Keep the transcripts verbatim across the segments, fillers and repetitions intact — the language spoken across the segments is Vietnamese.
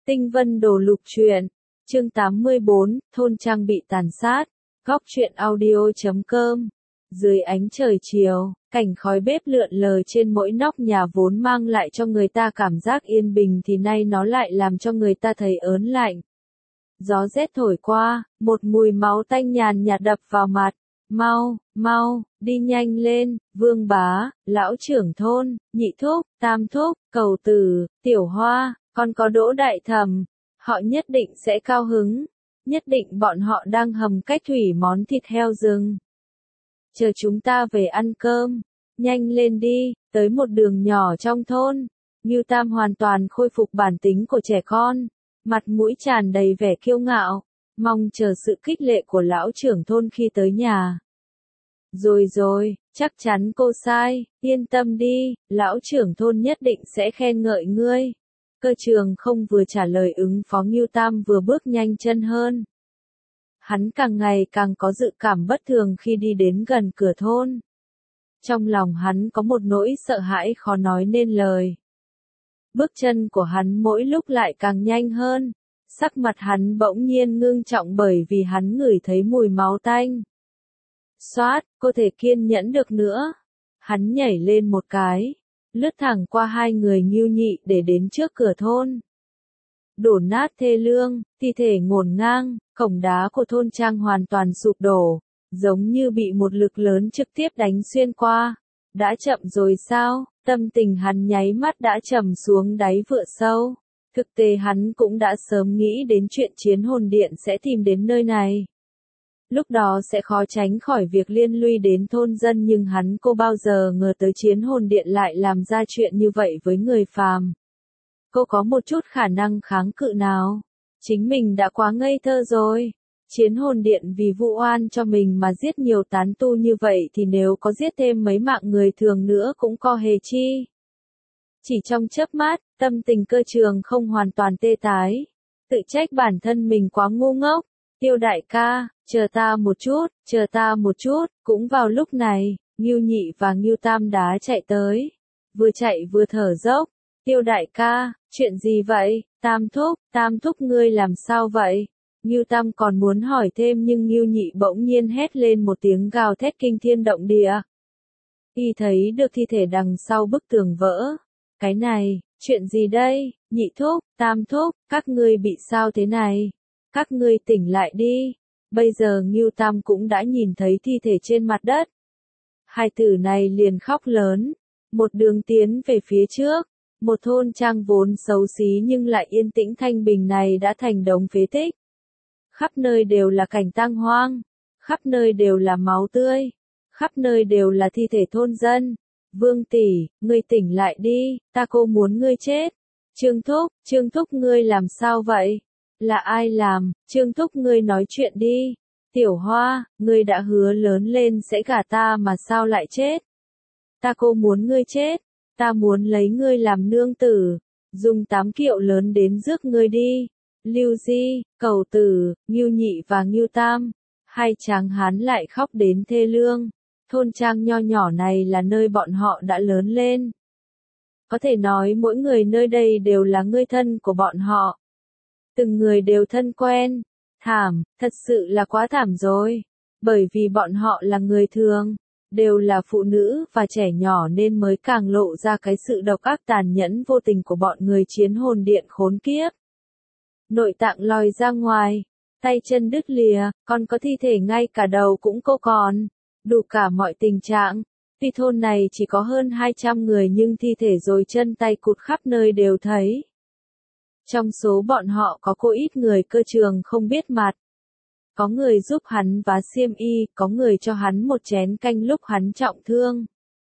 Tinh Vân Đồ Lục Truyện, chương tám mươi bốn, thôn trang bị tàn sát, góc truyện audio chấm com. Dưới ánh trời chiều, cảnh khói bếp lượn lờ trên mỗi nóc nhà vốn mang lại cho người ta cảm giác yên bình thì nay nó lại làm cho người ta thấy ớn lạnh. Gió rét thổi qua, một mùi máu tanh nhàn nhạt đập vào mặt. Mau, mau, đi nhanh lên, Vương Bá, lão trưởng thôn, Nhị Thúc, Tam Thúc, Cầu Tử, Tiểu Hoa, còn có Đỗ Đại Thẩm. Họ nhất định sẽ cao hứng. Nhất định bọn họ đang hầm cách thủy món thịt heo rừng. Chờ chúng ta về ăn cơm. Nhanh lên đi, tới một đường nhỏ trong thôn. Ngưu Tam hoàn toàn khôi phục bản tính của trẻ con. Mặt mũi tràn đầy vẻ kiêu ngạo. Mong chờ sự khích lệ của lão trưởng thôn khi tới nhà. Rồi rồi, chắc chắn cô sai, yên tâm đi, lão trưởng thôn nhất định sẽ khen ngợi ngươi. Cơ Trường không vừa trả lời ứng phó Ngưu Tam vừa bước nhanh chân hơn. Hắn càng ngày càng có dự cảm bất thường khi đi đến gần cửa thôn. Trong lòng hắn có một nỗi sợ hãi khó nói nên lời. Bước chân của hắn mỗi lúc lại càng nhanh hơn. Sắc mặt hắn bỗng nhiên ngưng trọng bởi vì hắn ngửi thấy mùi máu tanh. Xoát, có thể kiên nhẫn được nữa. Hắn nhảy lên một cái, lướt thẳng qua hai người Ngưu Nhị để đến trước cửa thôn. Đổ nát thê lương, thi thể ngổn ngang, cổng đá của thôn trang hoàn toàn sụp đổ, giống như bị một lực lớn trực tiếp đánh xuyên qua. Đã chậm rồi sao? Tâm tình hắn nháy mắt đã trầm xuống đáy vựa sâu. Thực tế hắn cũng đã sớm nghĩ đến chuyện chiến hồn điện sẽ tìm đến nơi này. Lúc đó sẽ khó tránh khỏi việc liên lụy đến thôn dân nhưng hắn cô bao giờ ngờ tới chiến hồn điện lại làm ra chuyện như vậy với người phàm. Cô có một chút khả năng kháng cự nào? Chính mình đã quá ngây thơ rồi. Chiến hồn điện vì vụ oan cho mình mà giết nhiều tán tu như vậy thì nếu có giết thêm mấy mạng người thường nữa cũng có hề chi. Chỉ trong chớp mắt, tâm tình Cơ Trường không hoàn toàn tê tái. Tự trách bản thân mình quá ngu ngốc. Tiêu đại ca, chờ ta một chút, chờ ta một chút, cũng vào lúc này, Ngưu Nhị và Ngưu Tam đá chạy tới. Vừa chạy vừa thở dốc. Tiêu đại ca, chuyện gì vậy? Tam Thúc, Tam Thúc ngươi làm sao vậy? Ngưu Tam còn muốn hỏi thêm nhưng Ngưu Nhị bỗng nhiên hét lên một tiếng gào thét kinh thiên động địa. Y thấy được thi thể đằng sau bức tường vỡ. Cái này, chuyện gì đây? Nhị Thúc, Tam Thúc, các ngươi bị sao thế này? Các ngươi tỉnh lại đi. Bây giờ Ngưu Tam cũng đã nhìn thấy thi thể trên mặt đất. Hai tử này liền khóc lớn. Một đường tiến về phía trước. Một thôn trang vốn xấu xí nhưng lại yên tĩnh thanh bình này đã thành đống phế tích. Khắp nơi đều là cảnh tang hoang. Khắp nơi đều là máu tươi. Khắp nơi đều là thi thể thôn dân. Vương tỷ, ngươi tỉnh lại đi, ta cô muốn ngươi chết. Trương Thúc, Trương Thúc ngươi làm sao vậy? Là ai làm? Trương Thúc ngươi nói chuyện đi. Tiểu Hoa, ngươi đã hứa lớn lên sẽ gả ta mà sao lại chết? Ta cô muốn ngươi chết. Ta muốn lấy ngươi làm nương tử. Dùng tám kiệu lớn đến rước ngươi đi. Lưu Di, Cầu Tử, Ngưu Nhị và Ngưu Tam. Hai tráng hán lại khóc đến thê lương. Thôn trang nho nhỏ này là nơi bọn họ đã lớn lên. Có thể nói mỗi người nơi đây đều là người thân của bọn họ. Từng người đều thân quen. Thảm, thật sự là quá thảm rồi. Bởi vì bọn họ là người thường, đều là phụ nữ và trẻ nhỏ nên mới càng lộ ra cái sự độc ác tàn nhẫn vô tình của bọn người chiến hồn điện khốn kiếp. Nội tạng lòi ra ngoài, tay chân đứt lìa, còn có thi thể ngay cả đầu cũng cô còn. Đủ cả mọi tình trạng. Tuy thôn này chỉ có hơn hai trăm người nhưng thi thể rồi chân tay cụt khắp nơi đều thấy. Trong số bọn họ có cô ít người Cơ Trường không biết mặt. Có người giúp hắn vá xiêm y, có người cho hắn một chén canh lúc hắn trọng thương.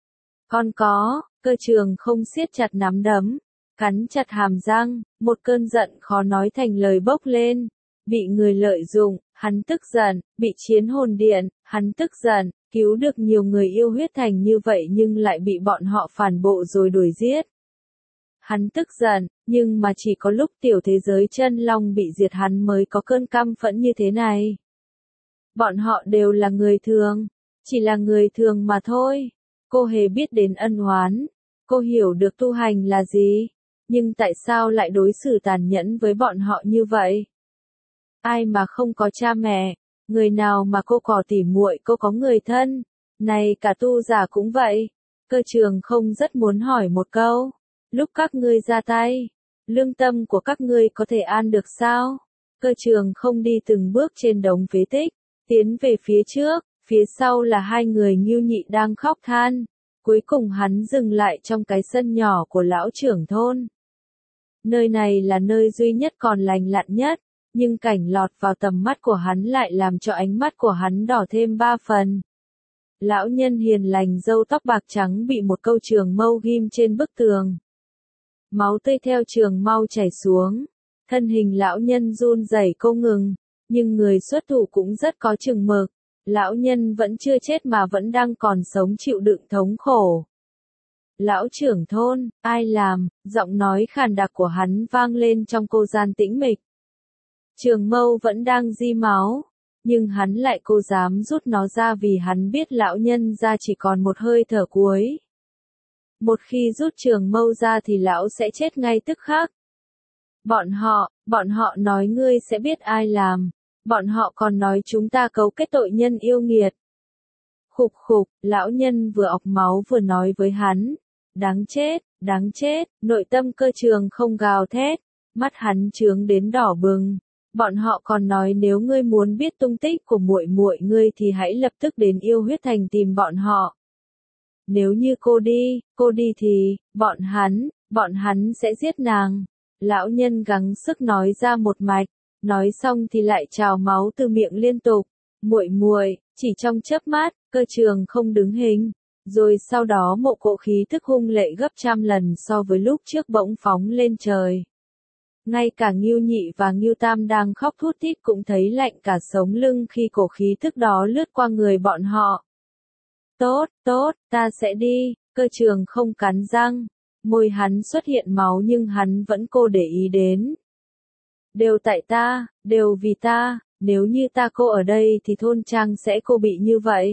Còn có, Cơ Trường không siết chặt nắm đấm, cắn chặt hàm răng, một cơn giận khó nói thành lời bốc lên. Bị người lợi dụng, hắn tức giận, bị chiến hồn điện, hắn tức giận, cứu được nhiều người yêu huyết thành như vậy nhưng lại bị bọn họ phản bộ rồi đuổi giết. Hắn tức giận, nhưng mà chỉ có lúc tiểu thế giới chân long bị diệt hắn mới có cơn căm phẫn như thế này. Bọn họ đều là người thường, chỉ là người thường mà thôi. Cô hề biết đến ân oán, cô hiểu được tu hành là gì. nhưng tại sao lại đối xử tàn nhẫn với bọn họ như vậy? Ai mà không có cha mẹ, người nào mà cô có tỉ muội, cô có người thân, này cả tu giả cũng vậy. Cơ Trường không rất muốn hỏi một câu, lúc các ngươi ra tay, lương tâm của các ngươi có thể an được sao? Cơ Trường không đi từng bước trên đống phế tích, tiến về phía trước, phía sau là hai người Ngưu Nhị đang khóc than. Cuối cùng hắn dừng lại trong cái sân nhỏ của lão trưởng thôn. Nơi này là nơi duy nhất còn lành lặn nhất, nhưng cảnh lọt vào tầm mắt của hắn lại làm cho ánh mắt của hắn đỏ thêm ba phần. Lão nhân hiền lành râu tóc bạc trắng bị một câu trường mâu ghim trên bức tường. Máu tươi theo trường mâu chảy xuống, thân hình lão nhân run rẩy không ngừng, nhưng người xuất thủ cũng rất có chừng mực. Lão nhân vẫn chưa chết mà vẫn đang còn sống chịu đựng thống khổ. Lão trưởng thôn, ai làm? Giọng nói khàn đặc của hắn vang lên trong cô gian tĩnh mịch. Trường mâu vẫn đang di máu, nhưng hắn lại cố dám rút nó ra vì hắn biết lão nhân ra chỉ còn một hơi thở cuối. Một khi rút trường mâu ra thì lão sẽ chết ngay tức khắc. Bọn họ, bọn họ nói ngươi sẽ biết ai làm. Bọn họ còn nói chúng ta cấu kết tội nhân yêu nghiệt. Khục khục, lão nhân vừa ọc máu vừa nói với hắn. Đáng chết, đáng chết, nội tâm Cơ Trường không gào thét, mắt hắn trướng đến đỏ bừng. Bọn họ còn nói nếu ngươi muốn biết tung tích của muội muội ngươi thì hãy lập tức đến Yêu Huyết Thành tìm bọn họ. Nếu như cô đi, cô đi thì, bọn hắn, bọn hắn sẽ giết nàng. Lão nhân gắng sức nói ra một mạch. Nói xong thì lại trào máu từ miệng liên tục. Muội muội, chỉ trong chớp mắt, Cơ Trường không đứng hình, rồi sau đó một cỗ khí thức hung lệ gấp trăm lần so với lúc trước bỗng phóng lên trời. Ngay cả Ngưu Nhị và Ngưu Tam đang khóc thút thít cũng thấy lạnh cả sống lưng khi cổ khí thức đó lướt qua người bọn họ. Tốt, tốt, ta sẽ đi. Cơ Trường không cắn răng, môi hắn xuất hiện máu nhưng hắn vẫn cố để ý đến. Đều tại ta, đều vì ta, nếu như ta cô ở đây thì thôn trang sẽ cô bị như vậy.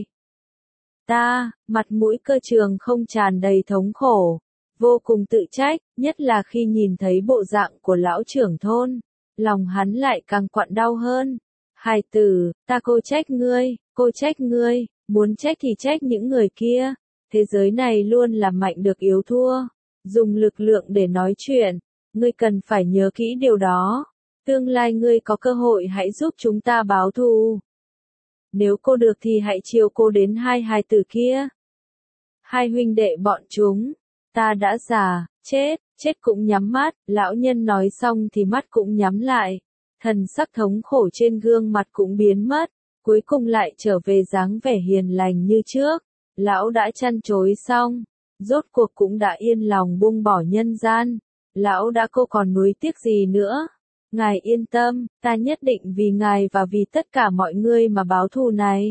Ta, mặt mũi Cơ Trường không tràn đầy thống khổ, vô cùng tự trách, nhất là khi nhìn thấy bộ dạng của lão trưởng thôn, lòng hắn lại càng quặn đau hơn. Hài tử, ta cô trách ngươi, cô trách ngươi, muốn trách thì trách những người kia, thế giới này luôn làm mạnh được yếu thua, dùng lực lượng để nói chuyện, ngươi cần phải nhớ kỹ điều đó. Tương lai ngươi có cơ hội hãy giúp chúng ta báo thù. Nếu cô được thì hãy chiều cô đến hai hài tử kia. Hai huynh đệ bọn chúng, ta đã già, chết, chết cũng nhắm mắt, lão nhân nói xong thì mắt cũng nhắm lại. Thần sắc thống khổ trên gương mặt cũng biến mất, cuối cùng lại trở về dáng vẻ hiền lành như trước. Lão đã chăn chối xong, rốt cuộc cũng đã yên lòng buông bỏ nhân gian. Lão đã cô còn nuối tiếc gì nữa. Ngài yên tâm, ta nhất định vì ngài và vì tất cả mọi người mà báo thù này.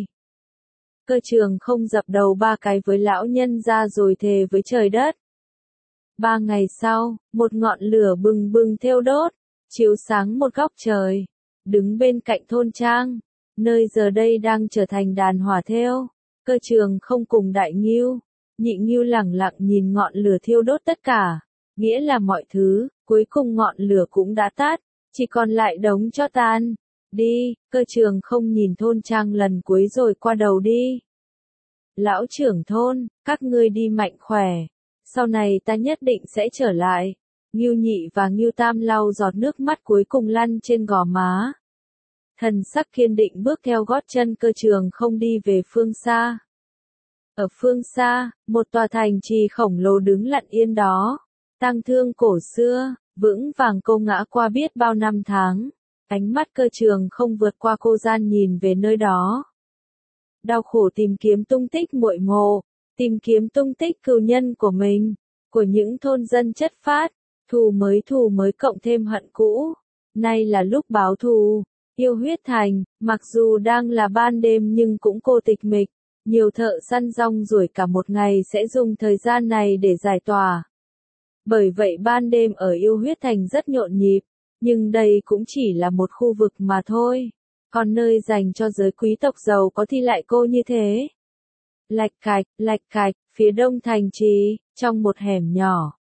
Cơ Trường không dập đầu ba cái với lão nhân ra rồi thề với trời đất. Ba ngày sau, một ngọn lửa bừng bừng thiêu đốt, chiếu sáng một góc trời, đứng bên cạnh thôn trang, nơi giờ đây đang trở thành đàn hỏa thiêu. Cơ Trường không cùng Đại Ngưu, Nhị Ngưu lẳng lặng nhìn ngọn lửa thiêu đốt tất cả, nghĩa là mọi thứ, cuối cùng ngọn lửa cũng đã tắt. Chỉ còn lại đống tro tàn. Đi, Cơ Trường không nhìn thôn trang lần cuối rồi qua đầu đi. Lão trưởng thôn, các ngươi đi mạnh khỏe. Sau này ta nhất định sẽ trở lại. Ngưu Nhị và Ngưu Tam lau giọt nước mắt cuối cùng lăn trên gò má. Thần sắc kiên định bước theo gót chân Cơ Trường không đi về phương xa. Ở phương xa, một tòa thành trì khổng lồ đứng lặng yên đó. Tang thương cổ xưa. Vững vàng cô ngã qua biết bao năm tháng, ánh mắt Cơ Trường không vượt qua cô gian nhìn về nơi đó. Đau khổ tìm kiếm tung tích muội mộ, tìm kiếm tung tích cừu nhân của mình, của những thôn dân chất phác, thù mới thù mới cộng thêm hận cũ. Nay là lúc báo thù. Yêu Huyết Thành, mặc dù đang là ban đêm nhưng cũng cô tịch mịch, nhiều thợ săn rong ruổi cả một ngày sẽ dùng thời gian này để giải tỏa. Bởi vậy ban đêm ở Yêu Huyết Thành rất nhộn nhịp, nhưng đây cũng chỉ là một khu vực mà thôi. Còn nơi dành cho giới quý tộc giàu có thì lại cô như thế. Lạch cạch, lạch cạch, phía đông thành trì, trong một hẻm nhỏ,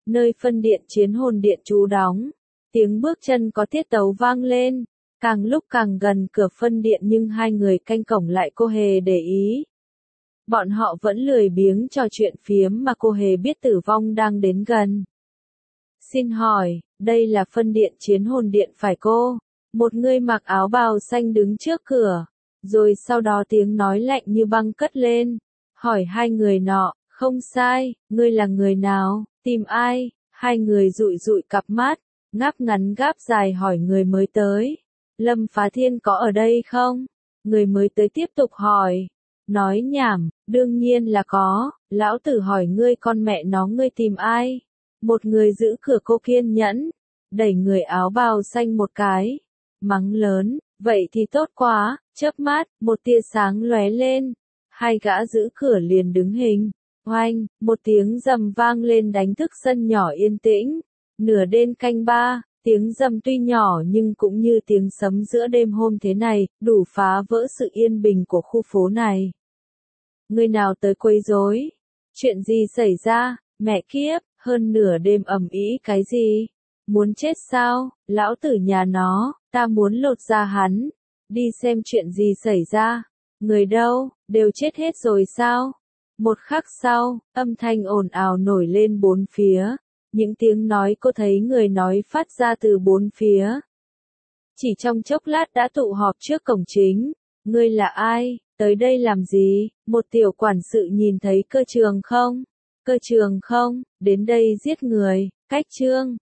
nơi phân điện chiến hồn điện trú đóng. Tiếng bước chân có tiết tấu vang lên, càng lúc càng gần cửa phân điện nhưng hai người canh cổng lại cô hề để ý. Bọn họ vẫn lười biếng trò chuyện phiếm mà cô hề biết tử vong đang đến gần. Xin hỏi, đây là phân điện chiến hồn điện phải cô? Một người mặc áo bào xanh đứng trước cửa, rồi sau đó tiếng nói lạnh như băng cất lên, hỏi hai người nọ, không sai, ngươi là người nào, tìm ai? Hai người dụi dụi cặp mắt, ngáp ngắn gáp dài hỏi người mới tới. Lâm Phá Thiên có ở đây không? Người mới tới tiếp tục hỏi. Nói nhảm, đương nhiên là có, lão tử hỏi ngươi con mẹ nó ngươi tìm ai? Một người giữ cửa cô kiên nhẫn, đẩy người áo bào xanh một cái, mắng lớn, vậy thì tốt quá, chớp mắt, một tia sáng lóe lên, hai gã giữ cửa liền đứng hình, oanh, một tiếng rầm vang lên đánh thức sân nhỏ yên tĩnh, nửa đêm canh ba, tiếng rầm tuy nhỏ nhưng cũng như tiếng sấm giữa đêm hôm thế này, đủ phá vỡ sự yên bình của khu phố này. Người nào tới quấy rối? Chuyện gì xảy ra? Mẹ kiếp, hơn nửa đêm ầm ĩ cái gì? Muốn chết sao? Lão tử nhà nó, ta muốn lột da hắn. Đi xem chuyện gì xảy ra. Người đâu, đều chết hết rồi sao? Một khắc sau, âm thanh ồn ào nổi lên bốn phía. Những tiếng nói cô thấy người nói phát ra từ bốn phía. Chỉ trong chốc lát đã tụ họp trước cổng chính. Ngươi là ai? Tới đây làm gì? Một tiểu quản sự nhìn thấy Cơ Trường không? Cơ Trường không? Đến đây giết người. Cách Trương,